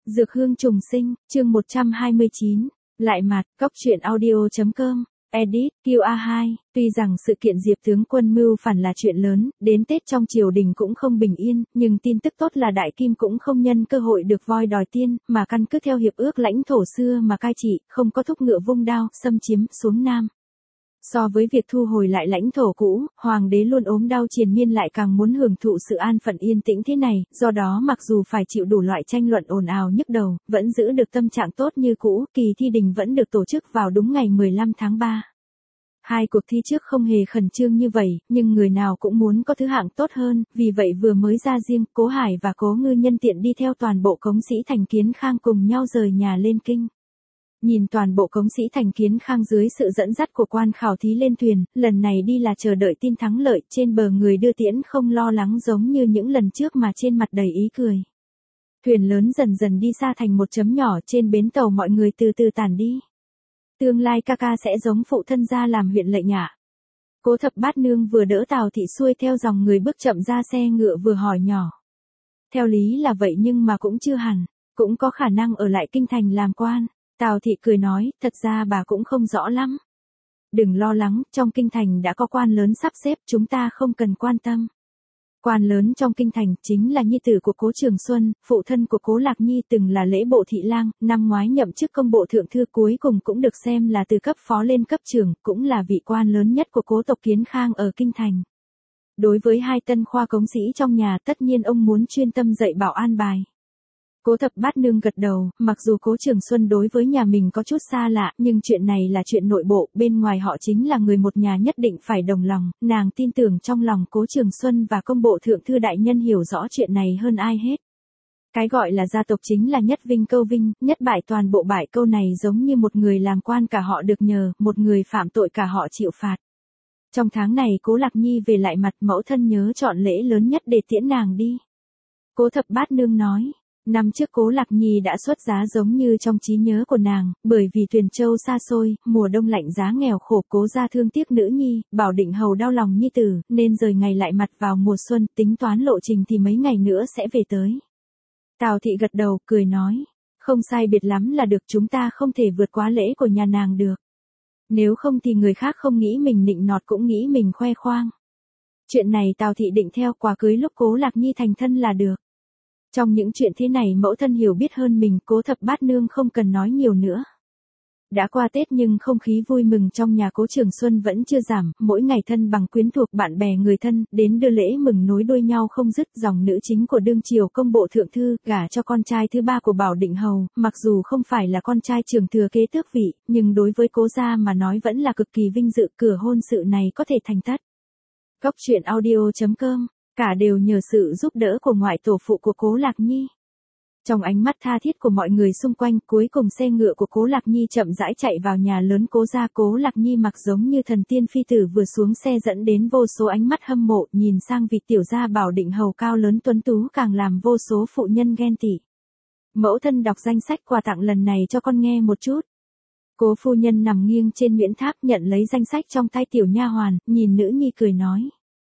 Dược hương trùng sinh, chương 129, lại mặt, góc truyện audio.com, edit, QA2, tuy rằng sự kiện Diệp tướng quân mưu phản là chuyện lớn, đến Tết trong triều đình cũng không bình yên, nhưng tin tức tốt là Đại Kim cũng không nhân cơ hội được voi đòi tiên, mà căn cứ theo hiệp ước lãnh thổ xưa mà cai trị, không có thúc ngựa vung đao, xâm chiếm, xuống Nam. So với việc thu hồi lại lãnh thổ cũ, hoàng đế luôn ốm đau triền miên lại càng muốn hưởng thụ sự an phận yên tĩnh thế này, do đó mặc dù phải chịu đủ loại tranh luận ồn ào nhức đầu, vẫn giữ được tâm trạng tốt như cũ, kỳ thi đình vẫn được tổ chức vào đúng ngày 15 tháng 3. Hai cuộc thi trước không hề khẩn trương như vậy, nhưng người nào cũng muốn có thứ hạng tốt hơn, vì vậy vừa mới ra riêng, Cố Hải và Cố Ngư nhân tiện đi theo toàn bộ cống sĩ Thành Kiến Khang cùng nhau rời nhà lên kinh. Nhìn toàn bộ cống sĩ Thành Kiến Khang dưới sự dẫn dắt của quan khảo thí lên thuyền, lần này đi là chờ đợi tin thắng lợi, trên bờ người đưa tiễn không lo lắng giống như những lần trước mà trên mặt đầy ý cười. Thuyền lớn dần dần đi xa thành một chấm nhỏ trên bến tàu, mọi người từ từ tản đi. Tương lai ca ca sẽ giống phụ thân ra làm huyện lệnh ạ. Cố Thập Bát Nương vừa đỡ Tào Thị xuôi theo dòng người bước chậm ra xe ngựa vừa hỏi nhỏ. Theo lý là vậy nhưng mà cũng chưa hẳn, cũng có khả năng ở lại kinh thành làm quan. Tào Thị cười nói, thật ra bà cũng không rõ lắm. Đừng lo lắng, trong kinh thành đã có quan lớn sắp xếp, chúng ta không cần quan tâm. Quan lớn trong kinh thành chính là nhi tử của Cố Trường Xuân, phụ thân của Cố Lạc Nhi từng là lễ bộ thị lang, năm ngoái nhậm chức công bộ thượng thư, cuối cùng cũng được xem là từ cấp phó lên cấp trưởng, cũng là vị quan lớn nhất của Cố tộc Kiến Khang ở kinh thành. Đối với hai tân khoa cống sĩ trong nhà, tất nhiên ông muốn chuyên tâm dạy bảo an bài. Cố Thập Bát Nương gật đầu, mặc dù Cố Trường Xuân đối với nhà mình có chút xa lạ, nhưng chuyện này là chuyện nội bộ, bên ngoài họ chính là người một nhà nhất định phải đồng lòng, nàng tin tưởng trong lòng Cố Trường Xuân và công bộ thượng thư đại nhân hiểu rõ chuyện này hơn ai hết. Cái gọi là gia tộc chính là nhất vinh câu vinh, nhất bại toàn bộ bại, câu này giống như một người làm quan cả họ được nhờ, một người phạm tội cả họ chịu phạt. Trong tháng này Cố Lạc Nhi về lại mặt, mẫu thân nhớ chọn lễ lớn nhất để tiễn nàng đi. Cố Thập Bát Nương nói. Năm trước Cố Lạc Nhi đã xuất giá giống như trong trí nhớ của nàng, bởi vì Tuyền Châu xa xôi, mùa đông lạnh giá nghèo khổ, Cố gia thương tiếc nữ nhi, Bảo Định hầu đau lòng nhi tử, nên rời ngày lại mặt vào mùa xuân, tính toán lộ trình thì mấy ngày nữa sẽ về tới. Tào Thị gật đầu, cười nói, không sai biệt lắm là được, chúng ta không thể vượt quá lễ của nhà nàng được. Nếu không thì người khác không nghĩ mình nịnh nọt cũng nghĩ mình khoe khoang. Chuyện này Tào Thị định theo quà cưới lúc Cố Lạc Nhi thành thân là được. Trong những chuyện thế này mẫu thân hiểu biết hơn mình, Cố Thập Bát Nương không cần nói nhiều nữa. Đã qua Tết nhưng không khí vui mừng trong nhà Cố Trường Xuân vẫn chưa giảm, mỗi ngày thân bằng quyến thuộc, bạn bè người thân, đến đưa lễ mừng nối đuôi nhau không dứt. Dòng nữ chính của đương triều công bộ thượng thư, gả cho con trai thứ ba của Bảo Định hầu, mặc dù không phải là con trai trưởng thừa kế tước vị, nhưng đối với Cố gia mà nói vẫn là cực kỳ vinh dự, cửa hôn sự này có thể thành tất. Góc truyện audio.com, cả đều nhờ sự giúp đỡ của ngoại tổ phụ của Cố Lạc Nhi. Trong ánh mắt tha thiết của mọi người xung quanh, cuối cùng xe ngựa của Cố Lạc Nhi chậm rãi chạy vào nhà lớn Cố gia. Cố Lạc Nhi mặc giống như thần tiên phi tử vừa xuống xe dẫn đến vô số ánh mắt hâm mộ, nhìn sang vị tiểu gia Bảo Định hầu cao lớn tuấn tú càng làm vô số phụ nhân ghen tị. Mẫu thân đọc danh sách quà tặng lần này cho con nghe một chút. Cố phu nhân nằm nghiêng trên nguyễn tháp nhận lấy danh sách trong tay tiểu nha hoàn, nhìn nữ nhi cười nói.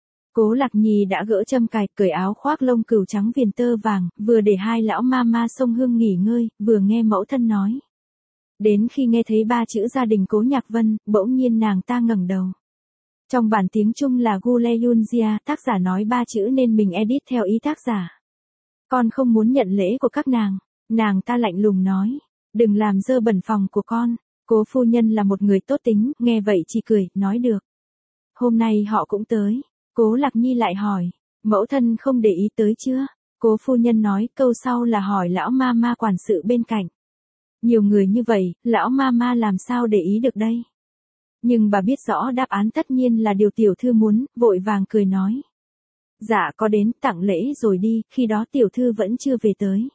Cố Lạc Nhi đã gỡ châm cài, cởi áo khoác lông cừu trắng viền tơ vàng, vừa để hai lão ma ma xông hương nghỉ ngơi, vừa nghe mẫu thân nói. Đến khi nghe thấy ba chữ gia đình Cố Nhạc Vân, bỗng nhiên nàng ta ngẩng đầu. Trong bản tiếng Trung là Guleyunjia, tác giả nói ba chữ nên mình edit theo ý tác giả. Con không muốn nhận lễ của các nàng ta lạnh lùng nói. Đừng làm dơ bẩn phòng của con. Cố phu nhân là một người tốt tính, nghe vậy chỉ cười, nói được. Hôm nay họ cũng tới. Cố Lạc Nhi lại hỏi, mẫu thân không để ý tới chưa? Cố phu nhân nói, câu sau là hỏi lão ma ma quản sự bên cạnh. Nhiều người như vậy, lão ma ma làm sao để ý được đây? Nhưng bà biết rõ đáp án tất nhiên là điều tiểu thư muốn, vội vàng cười nói. Dạ có đến, tặng lễ rồi đi, khi đó tiểu thư vẫn chưa về tới.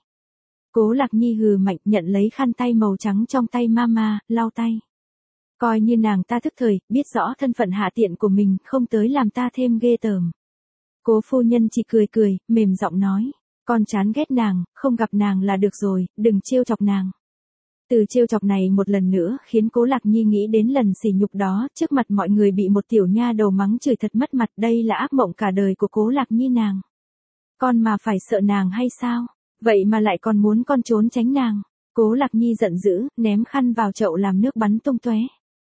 Cố Lạc Nhi hừ mạnh, nhận lấy khăn tay màu trắng trong tay mama, lau tay. Coi như nàng ta thức thời, biết rõ thân phận hạ tiện của mình, không tới làm ta thêm ghê tởm. Cố phu nhân chỉ cười, mềm giọng nói. Con chán ghét nàng, không gặp nàng là được rồi, đừng trêu chọc nàng. Từ trêu chọc này một lần nữa khiến Cố Lạc Nhi nghĩ đến lần sỉ nhục đó, trước mặt mọi người bị một tiểu nha đầu mắng chửi thật mất mặt, đây là ác mộng cả đời của Cố Lạc Nhi nàng. Con mà phải sợ nàng hay sao? Vậy mà lại còn muốn con trốn tránh nàng. Cố Lạc Nhi giận dữ, ném khăn vào chậu làm nước bắn tung tóe.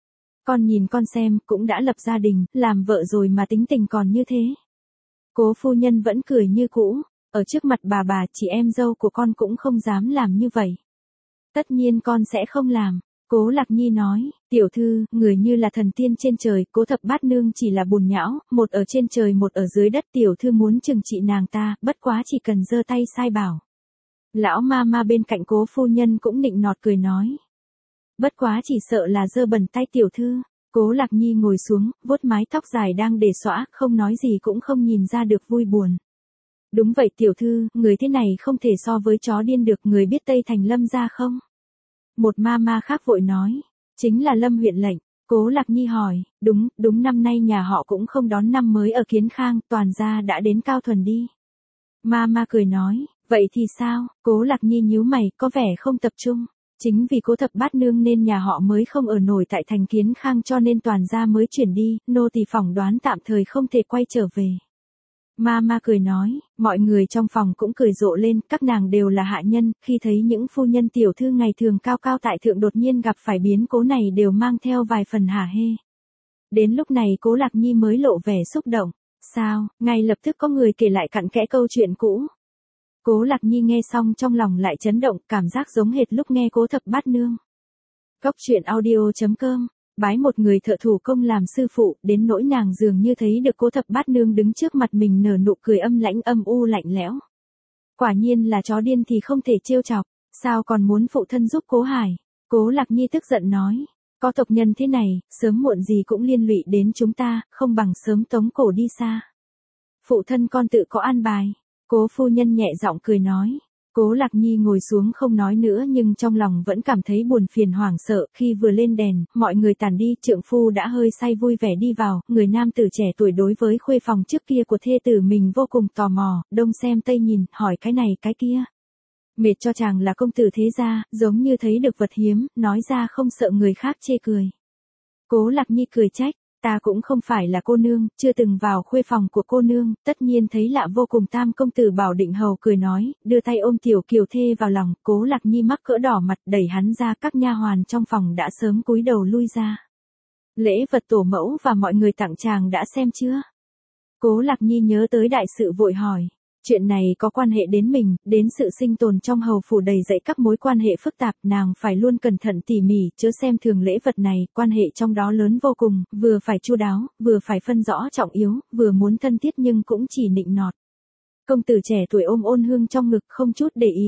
Con nhìn con xem, cũng đã lập gia đình, làm vợ rồi mà tính tình còn như thế. Cố phu nhân vẫn cười như cũ, ở trước mặt bà chị em dâu của con cũng không dám làm như vậy. Tất nhiên con sẽ không làm. Cố Lạc Nhi nói, tiểu thư, người như là thần tiên trên trời, Cố Thập Bát Nương chỉ là bùn nhão, một ở trên trời một ở dưới đất, tiểu thư muốn trừng trị nàng ta, bất quá chỉ cần giơ tay sai bảo. Lão ma bên cạnh Cố phu nhân cũng nịnh nọt cười nói. Bất quá chỉ sợ là dơ bẩn tay tiểu thư. Cố Lạc Nhi ngồi xuống, vuốt mái tóc dài đang để xõa, không nói gì cũng không nhìn ra được vui buồn. Đúng vậy tiểu thư, người thế này không thể so với chó điên được, người biết Tây Thành Lâm gia không? Một ma khác vội nói, chính là Lâm huyện lệnh. Cố Lạc Nhi hỏi, đúng năm nay nhà họ cũng không đón năm mới ở Kiến Khang, toàn gia đã đến Cao Thuần đi. Ma cười nói, vậy thì sao? Cố Lạc Nhi nhíu mày, có vẻ không tập trung. Chính vì Cố Thập Bát Nương nên nhà họ mới không ở nổi tại thành Kiến Khang cho nên toàn gia mới chuyển đi, nô tỳ phỏng đoán tạm thời không thể quay trở về. Ma cười nói, mọi người trong phòng cũng cười rộ lên, các nàng đều là hạ nhân, khi thấy những phu nhân tiểu thư ngày thường cao cao tại thượng đột nhiên gặp phải biến cố này đều mang theo vài phần hả hê. Đến lúc này Cố Lạc Nhi mới lộ vẻ xúc động. Sao? Ngay lập tức có người kể lại cặn kẽ câu chuyện cũ. Cố Lạc Nhi nghe xong trong lòng lại chấn động, cảm giác giống hệt lúc nghe Cố Thập Bát Nương. Cóc truyện audio.com, bái một người thợ thủ công làm sư phụ, đến nỗi nàng dường như thấy được Cố Thập Bát Nương đứng trước mặt mình nở nụ cười âm lãnh âm u lạnh lẽo. Quả nhiên là chó điên thì không thể trêu chọc, sao còn muốn phụ thân giúp Cố Hải? Cố Lạc Nhi tức giận nói, có tộc nhân thế này, sớm muộn gì cũng liên lụy đến chúng ta, không bằng sớm tống cổ đi xa. Phụ thân con tự có an bài. Cố phu nhân nhẹ giọng cười nói. Cố Lạc Nhi ngồi xuống không nói nữa nhưng trong lòng vẫn cảm thấy buồn phiền hoảng sợ. Khi vừa lên đèn, mọi người tàn đi, trượng phu đã hơi say vui vẻ đi vào. Người nam tử trẻ tuổi đối với khuê phòng trước kia của thê tử mình vô cùng tò mò, đông xem tây nhìn, hỏi cái này cái kia. Mệt cho chàng là công tử thế gia, giống như thấy được vật hiếm, nói ra không sợ người khác chê cười. Cố Lạc Nhi cười trách. Ta cũng không phải là cô nương, chưa từng vào khuê phòng của cô nương, tất nhiên thấy lạ vô cùng. Tam công tử Bảo Định Hầu cười nói, đưa tay ôm tiểu kiều thê vào lòng. Cố Lạc Nhi mắc cỡ đỏ mặt, đẩy hắn ra, các nha hoàn trong phòng đã sớm cúi đầu lui ra. Lễ vật tổ mẫu và mọi người tặng chàng đã xem chưa? Cố Lạc Nhi nhớ tới đại sự vội hỏi. Chuyện này có quan hệ đến mình, đến sự sinh tồn trong hầu phủ đầy dẫy các mối quan hệ phức tạp, nàng phải luôn cẩn thận tỉ mỉ, chớ xem thường lễ vật này, quan hệ trong đó lớn vô cùng, vừa phải chu đáo, vừa phải phân rõ trọng yếu, vừa muốn thân thiết nhưng cũng chỉ nịnh nọt. Công tử trẻ tuổi ôm ôn hương trong ngực không chút để ý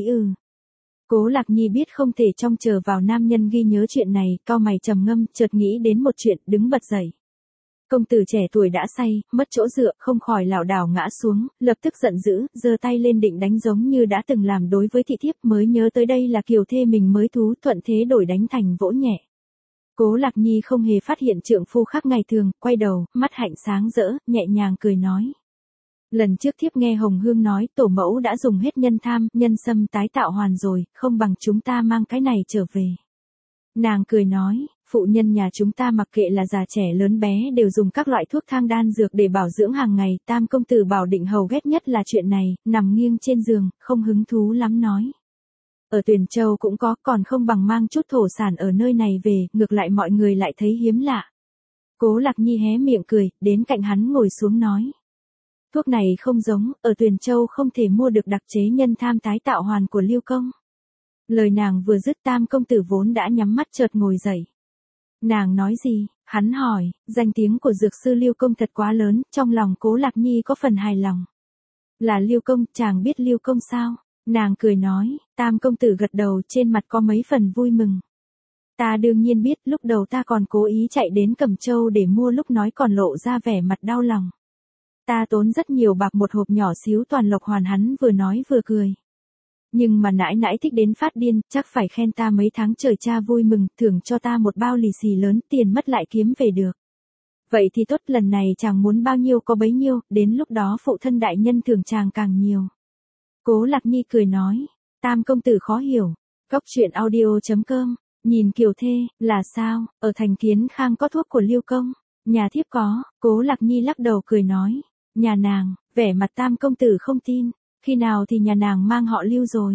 Cố Lạc Nhi biết không thể trông chờ vào nam nhân ghi nhớ chuyện này, cau mày trầm ngâm, chợt nghĩ đến một chuyện, đứng bật dậy. Công tử trẻ tuổi đã say, mất chỗ dựa, không khỏi lảo đảo ngã xuống, lập tức giận dữ, giơ tay lên định đánh giống như đã từng làm đối với thị thiếp, mới nhớ tới đây là kiều thê mình mới thú, thuận thế đổi đánh thành vỗ nhẹ. Cố Lạc Nhi không hề phát hiện trượng phu khác ngày thường, quay đầu, mắt hạnh sáng rỡ, nhẹ nhàng cười nói. Lần trước thiếp nghe Hồng Hương nói tổ mẫu đã dùng hết nhân tham, nhân sâm tái tạo hoàn rồi, không bằng chúng ta mang cái này trở về. Nàng cười nói, phụ nhân nhà chúng ta mặc kệ là già trẻ lớn bé đều dùng các loại thuốc thang đan dược để bảo dưỡng hàng ngày. Tam công tử Bảo Định Hầu ghét nhất là chuyện này, nằm nghiêng trên giường, không hứng thú lắm nói. Ở Tuyền Châu cũng có, còn không bằng mang chút thổ sản ở nơi này về, ngược lại mọi người lại thấy hiếm lạ. Cố Lạc Nhi hé miệng cười, đến cạnh hắn ngồi xuống nói. Thuốc này không giống, ở Tuyền Châu không thể mua được đặc chế nhân tham tái tạo hoàn của Lưu Công. Lời nàng vừa dứt Tam công tử vốn đã nhắm mắt chợt ngồi dậy. Nàng nói gì? Hắn hỏi, danh tiếng của dược sư Lưu Công thật quá lớn, trong lòng Cố Lạc Nhi có phần hài lòng. Là Lưu Công, chàng biết Lưu Công sao? Nàng cười nói, Tam công tử gật đầu, trên mặt có mấy phần vui mừng. Ta đương nhiên biết, lúc đầu ta còn cố ý chạy đến Cẩm Châu để mua, lúc nói còn lộ ra vẻ mặt đau lòng. Ta tốn rất nhiều bạc một hộp nhỏ xíu toàn lộc hoàn, hắn vừa nói vừa cười. Nhưng mà nãi nãi thích đến phát điên, chắc phải khen ta mấy tháng trời cha vui mừng, thưởng cho ta một bao lì xì lớn, tiền mất lại kiếm về được. Vậy thì tốt, lần này chàng muốn bao nhiêu có bấy nhiêu, đến lúc đó phụ thân đại nhân thưởng chàng càng nhiều. Cố Lạc Nhi cười nói, Tam công tử khó hiểu. Cóc truyện audio.com, nhìn kiều thê, là sao, ở thành Kiến Khang có thuốc của Lưu Công, nhà thiếp có. Cố Lạc Nhi lắc đầu cười nói, nhà nàng, vẻ mặt Tam công tử không tin. Khi nào thì nhà nàng mang họ Lưu rồi?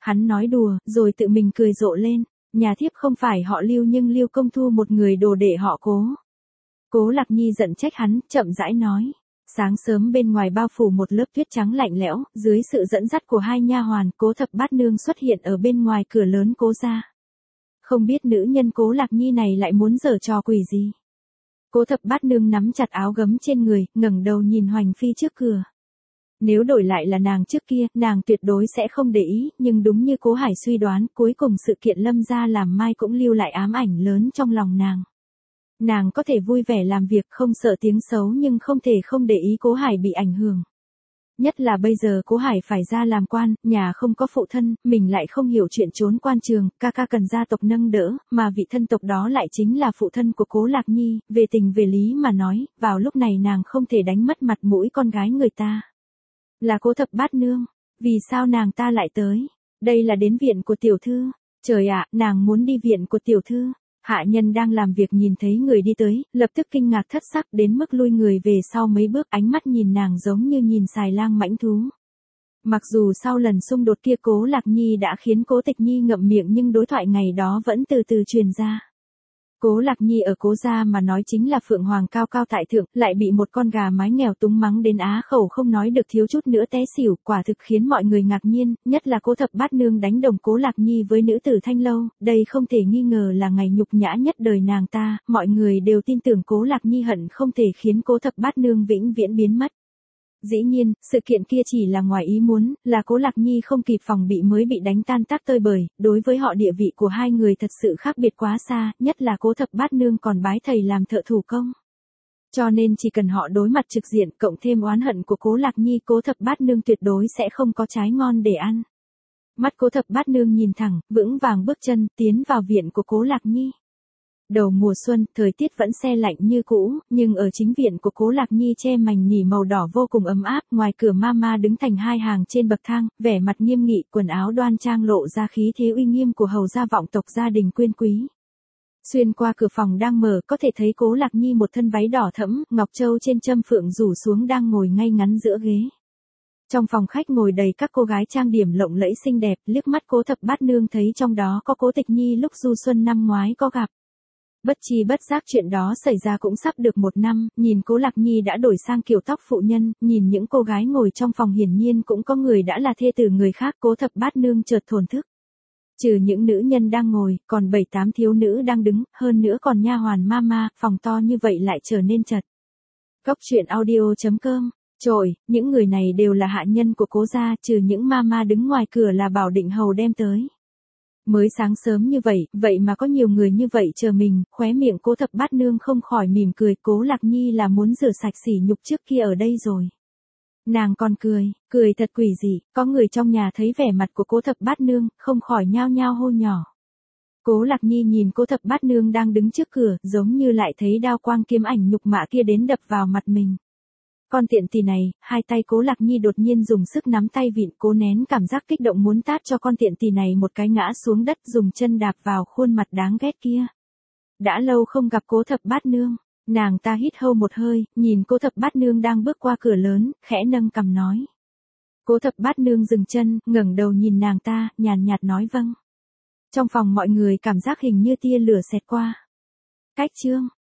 Hắn nói đùa, rồi tự mình cười rộ lên. Nhà thiếp không phải họ Lưu nhưng Lưu Công Thu một người đồ đệ họ Cố. Cố Lạc Nhi giận trách hắn, chậm rãi nói. Sáng sớm bên ngoài bao phủ một lớp tuyết trắng lạnh lẽo, dưới sự dẫn dắt của hai nha hoàn, Cố Thập Bát Nương xuất hiện ở bên ngoài cửa lớn Cố gia. Không biết nữ nhân Cố Lạc Nhi này lại muốn giở trò quỷ gì. Cố Thập Bát Nương nắm chặt áo gấm trên người, ngẩng đầu nhìn Hoành Phi trước cửa. Nếu đổi lại là nàng trước kia, nàng tuyệt đối sẽ không để ý, nhưng đúng như Cố Hải suy đoán, cuối cùng sự kiện Lâm gia làm mai cũng lưu lại ám ảnh lớn trong lòng nàng. Nàng có thể vui vẻ làm việc không sợ tiếng xấu nhưng không thể không để ý Cố Hải bị ảnh hưởng. Nhất là bây giờ Cố Hải phải ra làm quan, nhà không có phụ thân, mình lại không hiểu chuyện trốn quan trường, ca ca cần gia tộc nâng đỡ, mà vị thân tộc đó lại chính là phụ thân của Cố Lạc Nhi, về tình về lý mà nói, vào lúc này nàng không thể đánh mất mặt mũi con gái người ta. Là Cố Thập Bát Nương, vì sao nàng ta lại tới? Đây là đến viện của tiểu thư. Trời ạ, nàng muốn đi viện của tiểu thư. Hạ nhân đang làm việc nhìn thấy người đi tới, lập tức kinh ngạc thất sắc đến mức lui người về sau mấy bước, ánh mắt nhìn nàng giống như nhìn xài lang mãnh thú. Mặc dù sau lần xung đột kia Cố Lạc Nhi đã khiến Cố Tịch Nhi ngậm miệng nhưng đối thoại ngày đó vẫn từ từ truyền ra. Cố Lạc Nhi ở Cố gia mà nói chính là phượng hoàng cao cao tại thượng, lại bị một con gà mái nghèo túng mắng đến á khẩu không nói được thiếu chút nữa té xỉu, quả thực khiến mọi người ngạc nhiên, nhất là Cố Thập Bát Nương đánh đồng Cố Lạc Nhi với nữ tử Thanh Lâu, đây không thể nghi ngờ là ngày nhục nhã nhất đời nàng ta, mọi người đều tin tưởng Cố Lạc Nhi hận không thể khiến Cố Thập Bát Nương vĩnh viễn biến mất. Dĩ nhiên, sự kiện kia chỉ là ngoài ý muốn, là Cố Lạc Nhi không kịp phòng bị mới bị đánh tan tác tơi bời, đối với họ địa vị của hai người thật sự khác biệt quá xa, nhất là Cố Thập Bát Nương còn bái thầy làm thợ thủ công. Cho nên chỉ cần họ đối mặt trực diện cộng thêm oán hận của Cố Lạc Nhi, Cố Thập Bát Nương tuyệt đối sẽ không có trái ngon để ăn. Mắt Cố Thập Bát Nương nhìn thẳng, vững vàng bước chân, tiến vào viện của Cố Lạc Nhi. Đầu mùa xuân, thời tiết vẫn se lạnh như cũ, nhưng ở chính viện của Cố Lạc Nhi che mành nỉ màu đỏ vô cùng ấm áp, ngoài cửa mama đứng thành hai hàng trên bậc thang, vẻ mặt nghiêm nghị, quần áo đoan trang lộ ra khí thế uy nghiêm của hầu gia vọng tộc gia đình quyền quý. Xuyên qua cửa phòng đang mở, có thể thấy Cố Lạc Nhi một thân váy đỏ thẫm, ngọc châu trên châm phượng rủ xuống đang ngồi ngay ngắn giữa ghế. Trong phòng khách ngồi đầy các cô gái trang điểm lộng lẫy xinh đẹp, liếc mắt Cố Thập Bát Nương thấy trong đó có Cố Tịch Nhi lúc du xuân năm ngoái có gặp. Bất chi bất giác chuyện đó xảy ra cũng sắp được 1 năm, nhìn Cố Lạc Nhi đã đổi sang kiểu tóc phụ nhân, nhìn những cô gái ngồi trong phòng hiển nhiên cũng có người đã là thê tử người khác, Cố Thập Bát Nương chợt thổn thức. Trừ những nữ nhân đang ngồi, còn 7-8 thiếu nữ đang đứng, hơn nữa còn nha hoàn mama, phòng to như vậy lại trở nên chật. Cóc truyện audio.com. Trời, những người này đều là hạ nhân của Cố gia, trừ những mama đứng ngoài cửa là Bảo Định Hầu đem tới. Mới sáng sớm như vậy mà có nhiều người như vậy chờ mình, khóe miệng Cố Thập Bát Nương không khỏi mỉm cười, Cố Lạc Nhi là muốn rửa sạch sỉ nhục trước kia ở đây rồi. Nàng còn cười thật quỷ dị, có người trong nhà thấy vẻ mặt của Cố Thập Bát Nương, không khỏi nhao nhao hô nhỏ. Cố Lạc Nhi nhìn Cố Thập Bát Nương đang đứng trước cửa, giống như lại thấy đao quang kiếm ảnh nhục mạ kia đến đập vào mặt mình. Con tiện tỳ này, hai tay Cố Lạc Nhi đột nhiên dùng sức nắm tay vịn, cố nén cảm giác kích động muốn tát cho con tiện tỳ này một cái ngã xuống đất, dùng chân đạp vào khuôn mặt đáng ghét kia. Đã lâu không gặp Cố Thập Bát Nương, nàng ta hít hâu một hơi, nhìn Cố Thập Bát Nương đang bước qua cửa lớn, khẽ nâng cằm nói. Cố Thập Bát Nương dừng chân, ngẩng đầu nhìn nàng ta, nhàn nhạt nói vâng. Trong phòng mọi người cảm giác hình như tia lửa xẹt qua. Cách chương